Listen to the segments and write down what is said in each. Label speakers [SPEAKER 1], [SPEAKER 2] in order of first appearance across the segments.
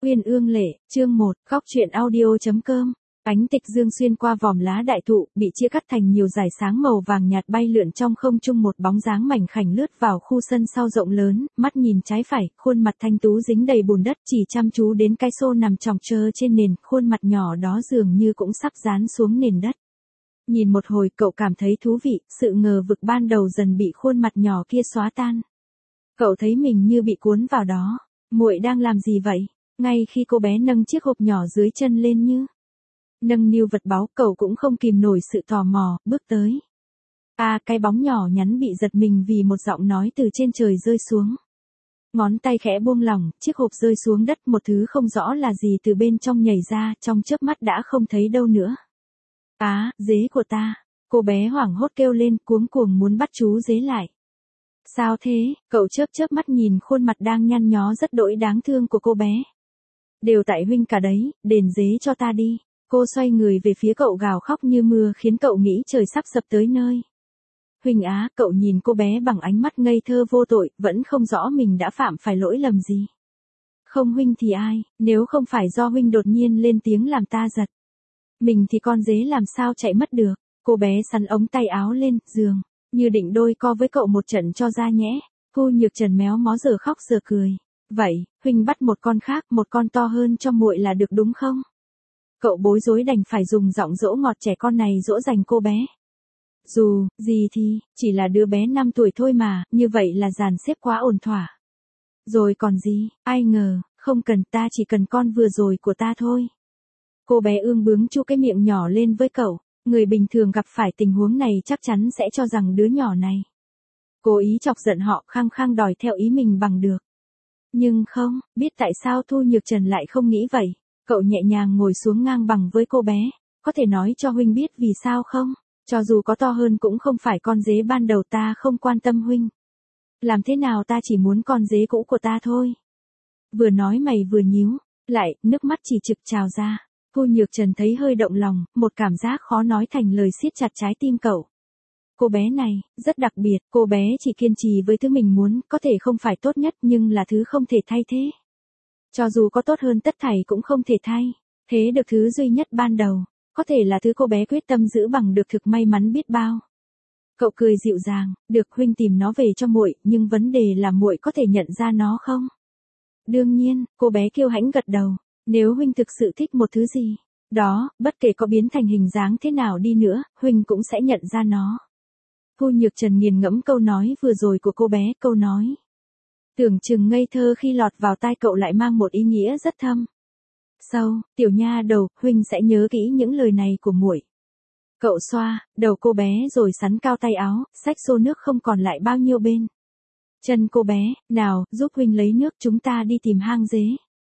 [SPEAKER 1] Uyên ương lệ, chương 1, góc truyện audio.com. Ánh tịch dương xuyên qua vòm lá đại thụ, bị chia cắt thành nhiều dải sáng màu vàng nhạt bay lượn trong không trung, một bóng dáng mảnh khảnh lướt vào khu sân sau rộng lớn, mắt nhìn trái phải, khuôn mặt thanh tú dính đầy bùn đất, chỉ chăm chú đến cái xô nằm chòng chơ trên nền, khuôn mặt nhỏ đó dường như cũng sắp dán xuống nền đất. Nhìn một hồi cậu cảm thấy thú vị, sự ngờ vực ban đầu dần bị khuôn mặt nhỏ kia xóa tan. Cậu thấy mình như bị cuốn vào đó. Muội đang làm gì vậy? Ngay khi cô bé nâng chiếc hộp nhỏ dưới chân lên như nâng niu vật báu, cậu cũng không kìm nổi sự tò mò, bước tới. Cái bóng nhỏ nhắn bị giật mình vì một giọng nói từ trên trời rơi xuống. Ngón tay khẽ buông lỏng, chiếc hộp rơi xuống đất, một thứ không rõ là gì từ bên trong nhảy ra, trong chớp mắt đã không thấy đâu nữa. Dế của ta. Cô bé hoảng hốt kêu lên, cuống cuồng muốn bắt chú dế lại. Sao thế? Cậu chớp mắt nhìn khuôn mặt đang nhăn nhó rất đỗi đáng thương của cô bé. Đều tại huynh cả đấy, đền dế cho ta đi. Cô xoay người về phía cậu gào khóc như mưa, khiến cậu nghĩ trời sắp sập tới nơi. Huynh cậu nhìn cô bé bằng ánh mắt ngây thơ vô tội, vẫn không rõ mình đã phạm phải lỗi lầm gì. Không huynh thì ai, nếu không phải do huynh đột nhiên lên tiếng làm ta giật mình thì con dế làm sao chạy mất được. Cô bé sắn ống tay áo lên, giường như định đôi co với cậu một trận cho ra nhẽ. Thu Nhược Trần méo mó giờ khóc giờ cười. Vậy, huynh bắt một con khác, một con to hơn cho muội là được đúng không? Cậu bối rối đành phải dùng giọng dỗ ngọt trẻ con này dỗ dành cô bé. Dù gì thì, chỉ là đứa bé 5 tuổi thôi mà, như vậy là dàn xếp quá ổn thỏa. Rồi còn gì, ai ngờ, không cần, ta chỉ cần con vừa rồi của ta thôi. Cô bé ương bướng chu cái miệng nhỏ lên với cậu. Người bình thường gặp phải tình huống này chắc chắn sẽ cho rằng đứa nhỏ này cố ý chọc giận họ, khăng khăng đòi theo ý mình bằng được. Nhưng không, biết tại sao Thu Nhược Trần lại không nghĩ vậy. Cậu nhẹ nhàng ngồi xuống ngang bằng với cô bé. Có thể nói cho huynh biết vì sao không? Cho dù có to hơn cũng không phải con dế ban đầu, ta không quan tâm huynh làm thế nào, ta chỉ muốn con dế cũ của ta thôi. Vừa nói mày vừa nhíu lại, nước mắt chỉ trực trào ra. Thu Nhược Trần thấy hơi động lòng, một cảm giác khó nói thành lời siết chặt trái tim cậu. Cô bé này, rất đặc biệt, cô bé chỉ kiên trì với thứ mình muốn, có thể không phải tốt nhất nhưng là thứ không thể thay thế. Cho dù có tốt hơn tất thảy cũng không thể thay thế được thứ duy nhất ban đầu, có thể là thứ cô bé quyết tâm giữ bằng được, thực may mắn biết bao. Cậu cười dịu dàng, được huynh tìm nó về cho muội, nhưng vấn đề là muội có thể nhận ra nó không? Đương nhiên, cô bé kiêu hãnh gật đầu. Nếu huynh thực sự thích một thứ gì đó, bất kể có biến thành hình dáng thế nào đi nữa, huynh cũng sẽ nhận ra nó. Thu Nhược Trần nghiền ngẫm câu nói vừa rồi của cô bé, câu nói tưởng chừng ngây thơ khi lọt vào tai cậu lại mang một ý nghĩa rất thâm sâu. Tiểu nha đầu, huynh sẽ nhớ kỹ những lời này của muội. Cậu xoa đầu cô bé rồi sắn cao tay áo, xách xô nước không còn lại bao nhiêu bên chân cô bé. Nào, giúp huynh lấy nước, chúng ta đi tìm hang dế.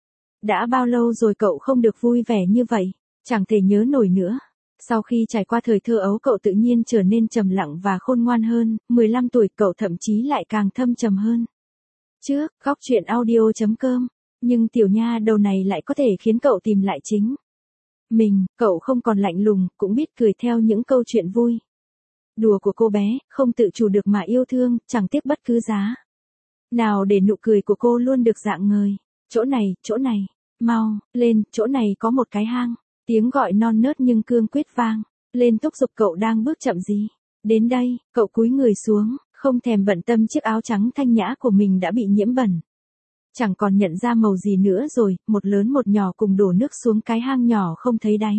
[SPEAKER 1] Đã bao lâu rồi cậu không được vui vẻ như vậy, chẳng thể nhớ nổi nữa. Sau khi trải qua thời thơ ấu, cậu tự nhiên trở nên trầm lặng và khôn ngoan hơn. 15 tuổi cậu thậm chí lại càng thâm trầm hơn trước. Góc truyện audio.com. Nhưng tiểu nha đầu này lại có thể khiến cậu tìm lại chính mình. Cậu không còn lạnh lùng, cũng biết cười theo những câu chuyện vui đùa của cô bé, không tự chủ được mà yêu thương, chẳng tiếc bất cứ giá nào để nụ cười của cô luôn được rạng ngời. Chỗ này, mau, lên, chỗ này có một cái hang. Tiếng gọi non nớt nhưng cương quyết vang lên thúc giục cậu đang bước chậm gì. Đến đây, cậu cúi người xuống, không thèm bận tâm chiếc áo trắng thanh nhã của mình đã bị nhiễm bẩn. Chẳng còn nhận ra màu gì nữa rồi, một lớn một nhỏ cùng đổ nước xuống cái hang nhỏ không thấy đáy.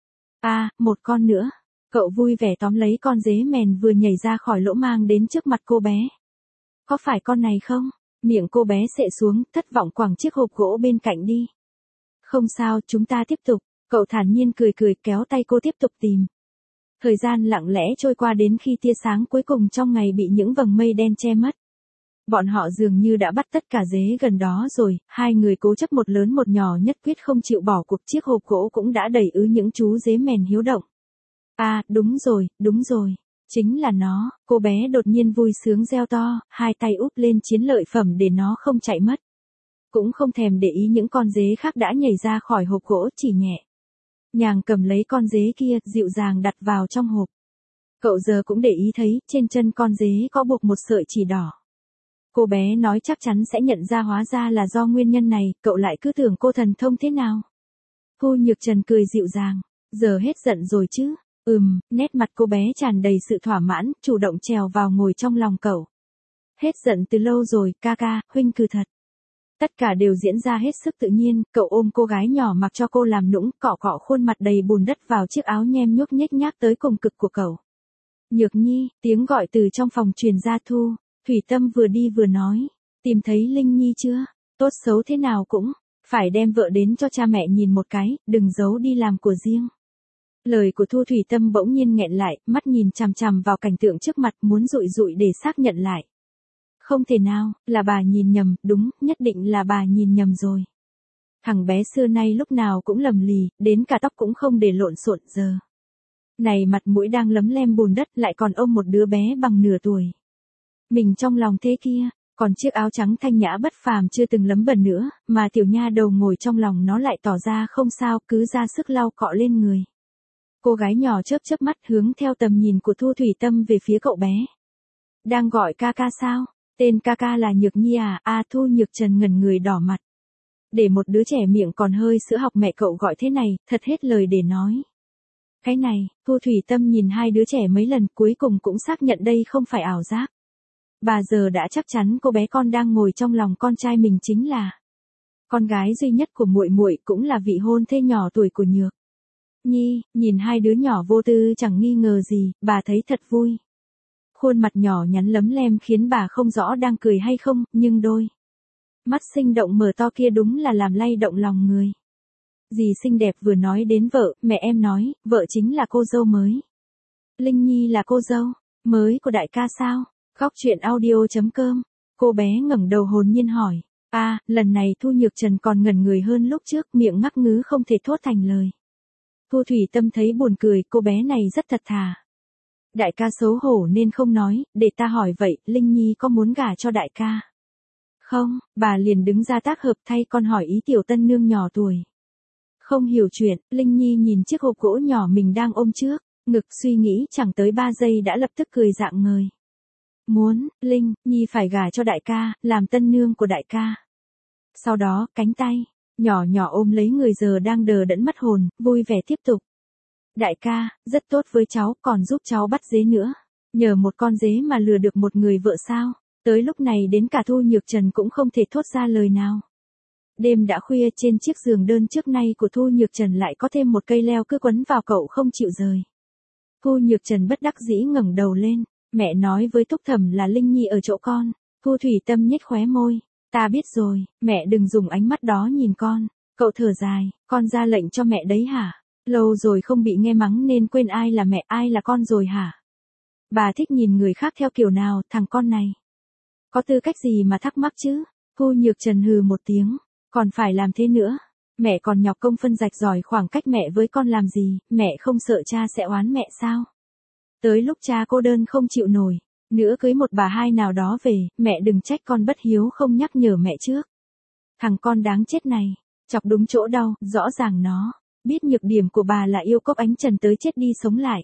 [SPEAKER 1] Một con nữa. Cậu vui vẻ tóm lấy con dế mèn vừa nhảy ra khỏi lỗ mang đến trước mặt cô bé. Có phải con này không? Miệng cô bé xệ xuống, thất vọng quẳng chiếc hộp gỗ bên cạnh đi. Không sao, chúng ta tiếp tục. Cậu thản nhiên cười kéo tay cô tiếp tục tìm. Thời gian lặng lẽ trôi qua đến khi tia sáng cuối cùng trong ngày bị những vầng mây đen che mất. Bọn họ dường như đã bắt tất cả dế gần đó rồi, hai người cố chấp một lớn một nhỏ nhất quyết không chịu bỏ cuộc. Chiếc hộp gỗ cũng đã đầy ứ những chú dế mèn hiếu động. Đúng rồi. Chính là nó. Cô bé đột nhiên vui sướng reo to, hai tay úp lên chiến lợi phẩm để nó không chạy mất. Cũng không thèm để ý những con dế khác đã nhảy ra khỏi hộp gỗ, chỉ nhẹ nhàng cầm lấy con dế kia, dịu dàng đặt vào trong hộp. Cậu giờ cũng để ý thấy, trên chân con dế có buộc một sợi chỉ đỏ. Cô bé nói chắc chắn sẽ nhận ra, hóa ra là do nguyên nhân này, cậu lại cứ tưởng cô thần thông thế nào. Thu Nhược Trần cười dịu dàng, giờ hết giận rồi chứ? Nét mặt cô bé tràn đầy sự thỏa mãn, chủ động trèo vào ngồi trong lòng cậu. Hết giận từ lâu rồi, ca ca, huynh cừ thật. Tất cả đều diễn ra hết sức tự nhiên, cậu ôm cô gái nhỏ mặc cho cô làm nũng, cọ cọ khuôn mặt đầy bùn đất vào chiếc áo nhem nhuốc nhếch nhác tới cùng cực của cậu. Nhược Nhi, tiếng gọi từ trong phòng truyền ra. Thủy Tâm vừa đi vừa nói, tìm thấy Linh Nhi chưa? Tốt xấu thế nào cũng phải đem vợ đến cho cha mẹ nhìn một cái, đừng giấu đi làm của riêng. Lời của Thủy Tâm bỗng nhiên nghẹn lại, mắt nhìn chằm chằm vào cảnh tượng trước mặt, muốn dụi dụi để xác nhận lại. Không thể nào, là bà nhìn nhầm, đúng, nhất định là bà nhìn nhầm rồi. Thằng bé xưa nay lúc nào cũng lầm lì, đến cả tóc cũng không để lộn xộn giờ. Này mặt mũi đang lấm lem bùn đất lại còn ôm một đứa bé bằng nửa tuổi. Mình trong lòng thế kia, còn chiếc áo trắng thanh nhã bất phàm chưa từng lấm bẩn nữa, mà tiểu nha đầu ngồi trong lòng nó lại tỏ ra không sao, cứ ra sức lau cọ lên người. Cô gái nhỏ chớp chớp mắt hướng theo tầm nhìn của Thủy Tâm về phía cậu bé. Đang gọi ca ca sao? Tên ca ca là Nhược Nhi à? Thu Nhược Trần ngẩn người đỏ mặt. Để một đứa trẻ miệng còn hơi sữa học mẹ cậu gọi thế này, thật hết lời để nói. Cái này, Thủy Tâm nhìn hai đứa trẻ mấy lần cuối cùng cũng xác nhận đây không phải ảo giác. Bà giờ đã chắc chắn cô bé con đang ngồi trong lòng con trai mình chính là con gái duy nhất của muội muội, cũng là vị hôn thê nhỏ tuổi của Nhược Nhi. Nhìn hai đứa nhỏ vô tư chẳng nghi ngờ gì, bà thấy thật vui. Khuôn mặt nhỏ nhắn lấm lem khiến bà không rõ đang cười hay không, nhưng đôi mắt sinh động mở to kia đúng là làm lay động lòng người. Dì xinh đẹp vừa nói đến vợ, mẹ em nói, vợ chính là cô dâu mới. Linh Nhi là cô dâu mới của đại ca sao? Khóc chuyện audio.com. Cô bé ngẩng đầu hồn nhiên hỏi. Lần này Thu Nhược Trần còn ngẩn người hơn lúc trước, miệng ngắc ngứ không thể thốt thành lời. Thủy Tâm thấy buồn cười, cô bé này rất thật thà. Đại ca xấu hổ nên không nói, để ta hỏi vậy, Linh Nhi có muốn gả cho đại ca? Không, bà liền đứng ra tác hợp thay con hỏi ý tiểu tân nương nhỏ tuổi. Không hiểu chuyện, Linh Nhi nhìn chiếc hộp gỗ nhỏ mình đang ôm trước ngực, suy nghĩ chẳng tới 3 giây đã lập tức cười rạng ngời. Muốn, Linh Nhi phải gả cho đại ca, làm tân nương của đại ca. Sau đó, cánh tay nhỏ nhỏ ôm lấy người giờ đang đờ đẫn mất hồn, vui vẻ tiếp tục. Đại ca, rất tốt với cháu, còn giúp cháu bắt dế nữa. Nhờ một con dế mà lừa được một người vợ sao? Tới lúc này đến cả Thu Nhược Trần cũng không thể thốt ra lời nào. Đêm đã khuya, trên chiếc giường đơn trước nay của Thu Nhược Trần lại có thêm một cây leo cứ quấn vào cậu không chịu rời. Thu Nhược Trần bất đắc dĩ ngẩng đầu lên, mẹ nói với Thúc Thẩm là Linh Nhi ở chỗ con. Thủy Tâm nhếch khóe môi, ta biết rồi, mẹ đừng dùng ánh mắt đó nhìn con. Cậu thở dài, con ra lệnh cho mẹ đấy hả? Lâu rồi không bị nghe mắng nên quên ai là mẹ ai là con rồi hả? Bà thích nhìn người khác theo kiểu nào, thằng con này? Có tư cách gì mà thắc mắc chứ? Thu Nhược Trần hừ một tiếng, còn phải làm thế nữa. Mẹ còn nhọc công phân rạch ròi khoảng cách mẹ với con làm gì, mẹ không sợ cha sẽ oán mẹ sao? Tới lúc cha cô đơn không chịu nổi, nữa cưới một bà hai nào đó về, mẹ đừng trách con bất hiếu không nhắc nhở mẹ trước. Thằng con đáng chết này, chọc đúng chỗ đau, rõ ràng nó biết nhược điểm của bà là yêu Cốc Ánh Trần tới chết đi sống lại.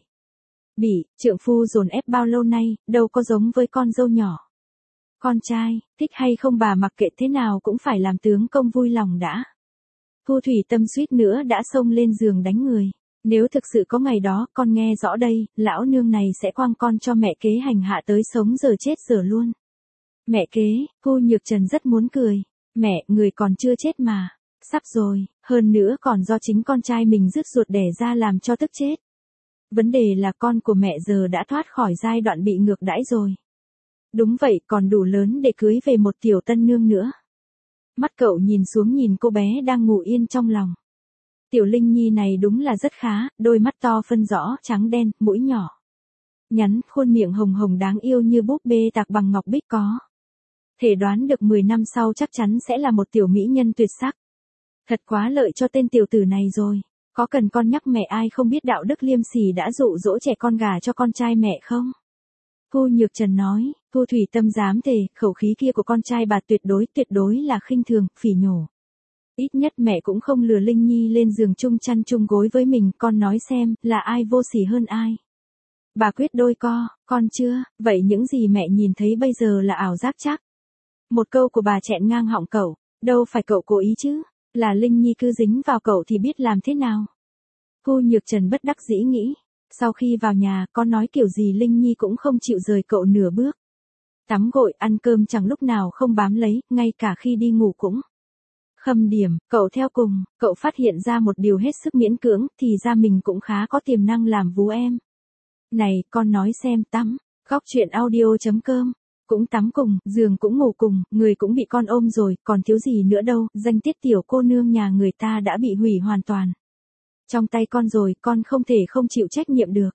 [SPEAKER 1] Trượng phu dồn ép bao lâu nay, đâu có giống với con dâu nhỏ. Con trai, thích hay không bà mặc kệ thế nào cũng phải làm tướng công vui lòng đã. Thủy Tâm suýt nữa đã xông lên giường đánh người. Nếu thực sự có ngày đó, con nghe rõ đây, lão nương này sẽ quăng con cho mẹ kế hành hạ tới sống giờ chết giờ luôn. Mẹ kế, Thu Nhược Trần rất muốn cười. Mẹ, người còn chưa chết mà. Sắp rồi, hơn nữa còn do chính con trai mình rứt ruột đẻ ra làm cho tức chết. Vấn đề là con của mẹ giờ đã thoát khỏi giai đoạn bị ngược đãi rồi. Đúng vậy, còn đủ lớn để cưới về một tiểu tân nương nữa. Mắt cậu nhìn xuống nhìn cô bé đang ngủ yên trong lòng. Tiểu Linh Nhi này đúng là rất khá, đôi mắt to phân rõ, trắng đen, mũi nhỏ nhắn, khuôn miệng hồng hồng đáng yêu như búp bê tạc bằng ngọc bích có. Thể đoán được 10 năm sau chắc chắn sẽ là một tiểu mỹ nhân tuyệt sắc. Thật quá lợi cho tên tiểu tử này rồi. Có cần con nhắc mẹ ai không biết đạo đức liêm sỉ đã dụ dỗ trẻ con gà cho con trai mẹ không? Thu Nhược Trần nói, Thủy Tâm dám thề, khẩu khí kia của con trai bà tuyệt đối là khinh thường, phỉ nhổ. Ít nhất mẹ cũng không lừa Linh Nhi lên giường chung chăn chung gối với mình, con nói xem, là ai vô sỉ hơn ai? Bà quyết đôi co, con chưa, vậy những gì mẹ nhìn thấy bây giờ là ảo giác chắc. Một câu của bà chẹn ngang họng cậu, đâu phải cậu cố ý chứ, là Linh Nhi cứ dính vào cậu thì biết làm thế nào. Thu Nhược Trần bất đắc dĩ nghĩ, sau khi vào nhà có nói kiểu gì Linh Nhi cũng không chịu rời cậu nửa bước. Tắm gội ăn cơm chẳng lúc nào không bám lấy, ngay cả khi đi ngủ cũng. Khâm Điểm, cậu theo cùng, cậu phát hiện ra một điều hết sức miễn cưỡng, thì ra mình cũng khá có tiềm năng làm vú em. Này, con nói xem tắm, góc chuyện audio.com, cũng tắm cùng, giường cũng ngủ cùng, người cũng bị con ôm rồi, còn thiếu gì nữa đâu, danh tiết tiểu cô nương nhà người ta đã bị hủy hoàn toàn. Trong tay con rồi, con không thể không chịu trách nhiệm được.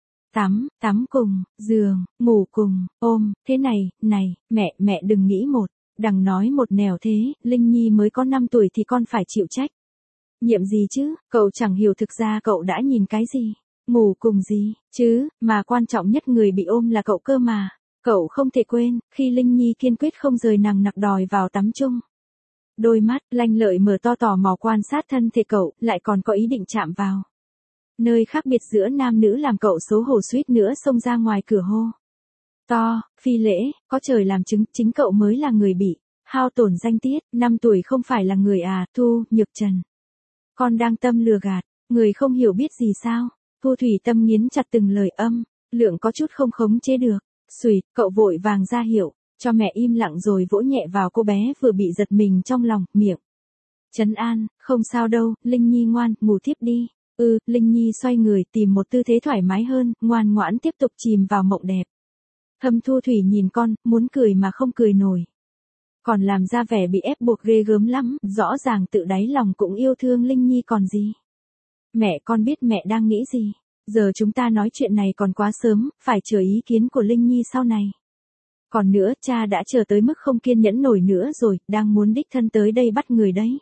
[SPEAKER 1] Tắm cùng, giường, ngủ cùng, ôm, thế này, mẹ đừng nghĩ một, đằng nói một nẻo thế, Linh Nhi mới có 5 tuổi thì con phải chịu trách nhiệm gì chứ, cậu chẳng hiểu thực ra cậu đã nhìn cái gì, ngủ cùng gì, chứ, mà quan trọng nhất người bị ôm là cậu cơ mà. Cậu không thể quên, khi Linh Nhi kiên quyết không rời nằng nặc đòi vào tắm chung. Đôi mắt lanh lợi mở to tò mò quan sát thân thể cậu, lại còn có ý định chạm vào. Nơi khác biệt giữa nam nữ làm cậu xấu hổ suýt nữa xông ra ngoài cửa hô. To, phi lễ, có trời làm chứng, chính cậu mới là người bị hao tổn danh tiết, 5 tuổi không phải là người à, Thu Nhược Trần. Con đang tâm lừa gạt, người không hiểu biết gì sao, Thu Thủy Tâm nghiến chặt từng lời âm, lượng có chút không khống chế được. Xùi, cậu vội vàng ra hiệu, cho mẹ im lặng rồi vỗ nhẹ vào cô bé vừa bị giật mình trong lòng, miệng. Trấn an, không sao đâu, Linh Nhi ngoan, ngủ tiếp đi. Linh Nhi xoay người tìm một tư thế thoải mái hơn, ngoan ngoãn tiếp tục chìm vào mộng đẹp. Thâm Thu Thủy nhìn con, muốn cười mà không cười nổi. Còn làm ra vẻ bị ép buộc ghê gớm lắm, rõ ràng tự đáy lòng cũng yêu thương Linh Nhi còn gì. Mẹ con biết mẹ đang nghĩ gì. Giờ chúng ta nói chuyện này còn quá sớm, phải chờ ý kiến của Linh Nhi sau này. Còn nữa, cha đã chờ tới mức không kiên nhẫn nổi nữa rồi, đang muốn đích thân tới đây bắt người đấy.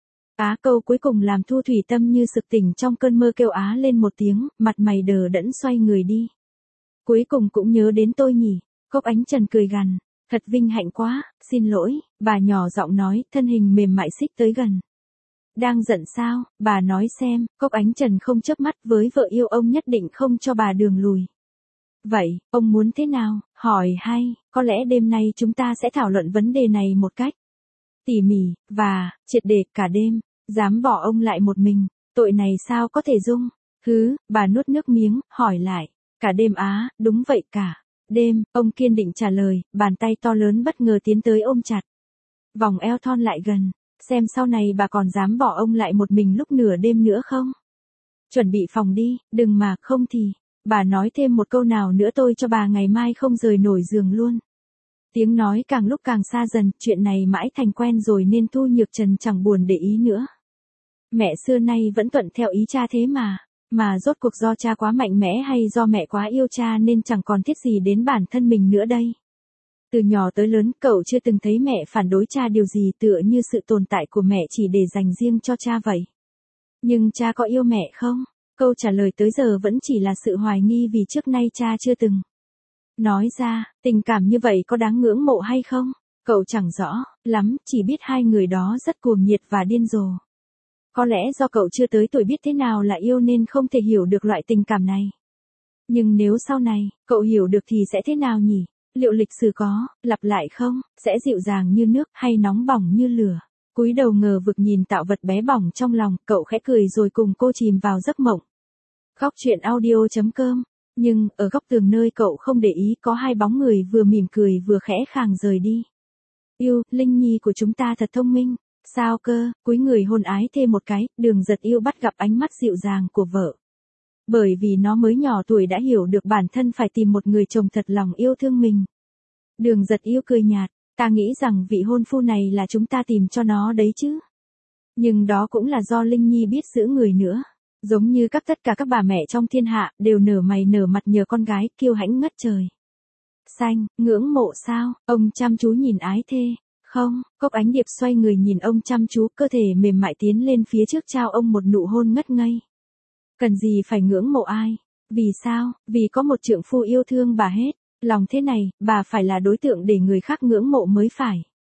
[SPEAKER 1] Câu cuối cùng làm Thu Thủy Tâm như sực tỉnh trong cơn mơ kêu á lên một tiếng, mặt mày đờ đẫn xoay người đi. Cuối cùng cũng nhớ đến tôi nhỉ, Cốc Ánh Trần cười gằn, thật vinh hạnh quá, xin lỗi, bà nhỏ giọng nói, thân hình mềm mại xích tới gần. Đang giận sao, bà nói xem, Cốc Ánh Trần không chớp mắt với vợ yêu ông nhất định không cho bà đường lùi. Vậy, ông muốn thế nào, hỏi hay, có lẽ đêm nay chúng ta sẽ thảo luận vấn đề này một cách tỉ mỉ, và, triệt để cả đêm, dám bỏ ông lại một mình, tội này sao có thể dung, bà nuốt nước miếng, hỏi lại, cả đêm á, đúng vậy cả đêm, ông kiên định trả lời, bàn tay to lớn bất ngờ tiến tới ôm chặt. Vòng eo thon lại gần. Xem sau này bà còn dám bỏ ông lại một mình lúc nửa đêm nữa không? Chuẩn bị phòng đi, đừng mà không thì, bà nói thêm một câu nào nữa tôi cho bà ngày mai không rời nổi giường luôn. Tiếng nói càng lúc càng xa dần, chuyện này mãi thành quen rồi nên Thu Nhược Trần chẳng buồn để ý nữa. Mẹ xưa nay vẫn thuận theo ý cha thế mà rốt cuộc do cha quá mạnh mẽ hay do mẹ quá yêu cha nên chẳng còn thiết gì đến bản thân mình nữa đây. Từ nhỏ tới lớn, cậu chưa từng thấy mẹ phản đối cha điều gì tựa như sự tồn tại của mẹ chỉ để dành riêng cho cha vậy. Nhưng cha có yêu mẹ không? Câu trả lời tới giờ vẫn chỉ là sự hoài nghi vì trước nay cha chưa từng nói ra, tình cảm như vậy có đáng ngưỡng mộ hay không? Cậu chẳng rõ lắm, chỉ biết hai người đó rất cuồng nhiệt và điên rồ. Có lẽ do cậu chưa tới tuổi biết thế nào là yêu nên không thể hiểu được loại tình cảm này. Nhưng nếu sau này, cậu hiểu được thì sẽ thế nào nhỉ? Liệu lịch sử có lặp lại không, sẽ dịu dàng như nước hay nóng bỏng như lửa? Cúi đầu ngờ vực nhìn tạo vật bé bỏng trong lòng, cậu khẽ cười rồi cùng cô chìm vào giấc mộng. Góc chuyện audio.com. Nhưng, ở góc tường nơi cậu không để ý có hai bóng người vừa mỉm cười vừa khẽ khàng rời đi. Yêu, Linh Nhi của chúng ta thật thông minh. Sao cơ, cúi người hôn ái thêm một cái, Đường Giật Yêu bắt gặp ánh mắt dịu dàng của vợ. Bởi vì nó mới nhỏ tuổi đã hiểu được bản thân phải tìm một người chồng thật lòng yêu thương mình. Đường Giật Yêu cười nhạt, ta nghĩ rằng vị hôn phu này là chúng ta tìm cho nó đấy chứ. Nhưng đó cũng là do Linh Nhi biết giữ người nữa. Giống như tất cả các bà mẹ trong thiên hạ, đều nở mày nở mặt nhờ con gái, kiêu hãnh ngất trời. Xanh, ngưỡng mộ sao, ông chăm chú nhìn ái thê. Không, Cốc Ánh Điệp xoay người nhìn ông chăm chú, cơ thể mềm mại tiến lên phía trước trao ông một nụ hôn ngất ngây. Cần gì phải ngưỡng mộ ai? Vì sao? Vì có một trượng phu yêu thương bà hết. Lòng thế này, bà phải là đối tượng để người khác ngưỡng mộ mới phải.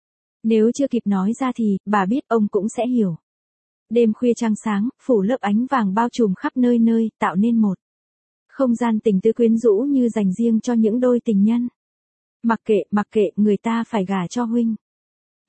[SPEAKER 1] Nếu chưa kịp nói ra thì, bà biết ông cũng sẽ hiểu. Đêm khuya trăng sáng, phủ lớp ánh vàng bao trùm khắp nơi nơi, tạo nên một không gian tình tứ quyến rũ như dành riêng cho những đôi tình nhân. Mặc kệ, người ta phải gả cho huynh.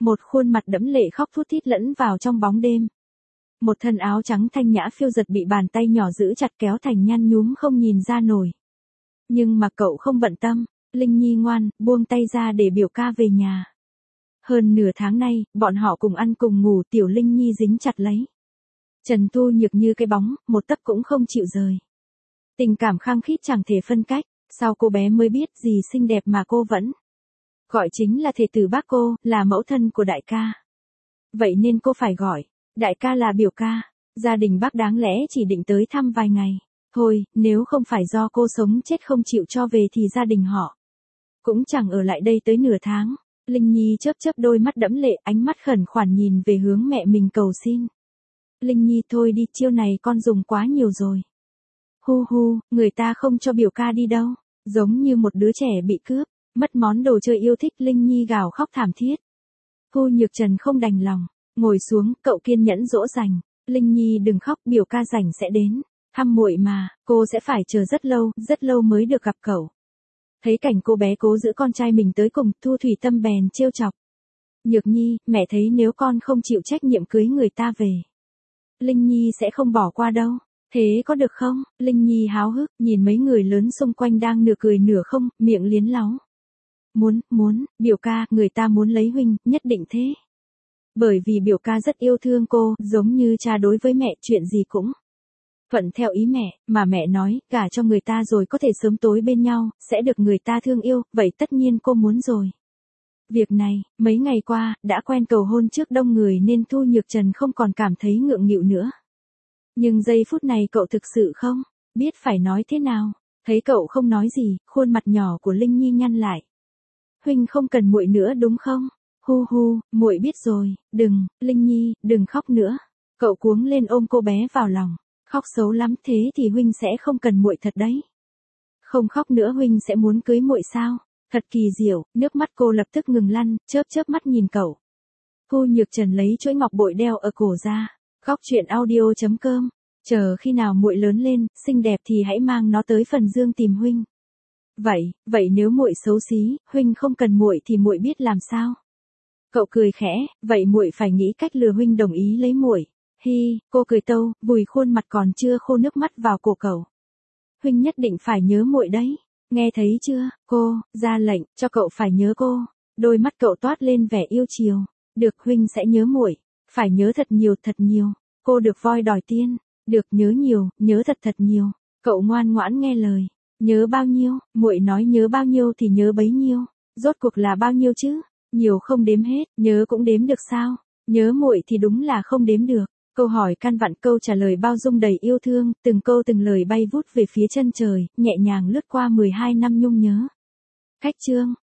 [SPEAKER 1] Một khuôn mặt đẫm lệ khóc thút thít lẫn vào trong bóng đêm. Một thân áo trắng thanh nhã phiêu giật bị bàn tay nhỏ giữ chặt kéo thành nhăn nhúm không nhìn ra nổi. Nhưng mà cậu không bận tâm, Linh Nhi ngoan, buông tay ra để biểu ca về nhà. Hơn nửa tháng nay, bọn họ cùng ăn cùng ngủ, tiểu Linh Nhi dính chặt lấy Trần Thu Nhược như cái bóng, một tấc cũng không chịu rời. Tình cảm khăng khít chẳng thể phân cách, sau cô bé mới biết gì xinh đẹp mà cô vẫn gọi chính là thể tử bác cô, là mẫu thân của đại ca. Vậy nên cô phải gọi đại ca là biểu ca. Gia đình bác đáng lẽ chỉ định tới thăm vài ngày thôi, nếu không phải do cô sống chết không chịu cho về thì gia đình họ cũng chẳng ở lại đây tới nửa tháng. Linh Nhi chớp chớp đôi mắt đẫm lệ, ánh mắt khẩn khoản nhìn về hướng mẹ mình cầu xin. Linh Nhi thôi đi, chiêu này con dùng quá nhiều rồi. Hu hu, người ta không cho biểu ca đi đâu. Giống như một đứa trẻ bị cướp, mất món đồ chơi yêu thích, Linh Nhi gào khóc thảm thiết. Thu Nhược Trần không đành lòng, ngồi xuống, cậu kiên nhẫn dỗ dành. Linh Nhi đừng khóc, biểu ca rảnh sẽ đến thăm muội mà, cô sẽ phải chờ rất lâu mới được gặp cậu. Thấy cảnh cô bé cố giữ con trai mình tới cùng, Thu Thủy Tâm bèn trêu chọc. Nhược Nhi, mẹ thấy nếu con không chịu trách nhiệm cưới người ta về, Linh Nhi sẽ không bỏ qua đâu. Thế có được không? Linh Nhi háo hức, nhìn mấy người lớn xung quanh đang nửa cười nửa không, miệng liến láu. Muốn, biểu ca, người ta muốn lấy huynh, nhất định thế. Bởi vì biểu ca rất yêu thương cô, giống như cha đối với mẹ, chuyện gì cũng thuận theo ý mẹ, mà mẹ nói, gả cho người ta rồi có thể sớm tối bên nhau, sẽ được người ta thương yêu, vậy tất nhiên cô muốn rồi. Việc này, mấy ngày qua, đã quen cầu hôn trước đông người nên Thu Nhược Trần không còn cảm thấy ngượng nghịu nữa. Nhưng giây phút này cậu thực sự không biết phải nói thế nào. Thấy cậu không nói gì, khuôn mặt nhỏ của Linh Nhi nhăn lại. Huynh không cần muội nữa đúng không? Hu hu, muội biết rồi, đừng, Linh Nhi, đừng khóc nữa. Cậu cuống lên ôm cô bé vào lòng. Khóc xấu lắm, thế thì huynh sẽ không cần muội thật đấy. Không khóc nữa, huynh sẽ muốn cưới muội sao? Thật kỳ diệu, nước mắt cô lập tức ngừng lăn, chớp mắt nhìn cậu. Thu Nhược Trần lấy chuỗi ngọc bội đeo ở cổ ra. Góc truyện audio.com. Chờ khi nào muội lớn lên, xinh đẹp thì hãy mang nó tới Phần Dương tìm huynh. Vậy nếu muội xấu xí, huynh không cần muội thì muội biết làm sao? Cậu cười khẽ, vậy muội phải nghĩ cách lừa huynh đồng ý lấy muội. Hi, cô cười tâu, vùi khuôn mặt còn chưa khô nước mắt vào cổ cậu. Huynh nhất định phải nhớ muội đấy. Nghe thấy chưa, cô, ra lệnh, cho cậu phải nhớ cô. Đôi mắt cậu toát lên vẻ yêu chiều. Được, huynh sẽ nhớ muội. Phải nhớ thật nhiều. Cô được voi đòi tiên. Được, nhớ nhiều, nhớ thật nhiều. Cậu ngoan ngoãn nghe lời. Nhớ bao nhiêu, muội nói nhớ bao nhiêu thì nhớ bấy nhiêu. Rốt cuộc là bao nhiêu chứ? Nhiều không đếm hết, nhớ cũng đếm được sao? Nhớ muội thì đúng là không đếm được. Câu hỏi căn vặn, câu trả lời bao dung đầy yêu thương, từng câu từng lời bay vút về phía chân trời, nhẹ nhàng lướt qua 12 năm nhung nhớ. Cách chương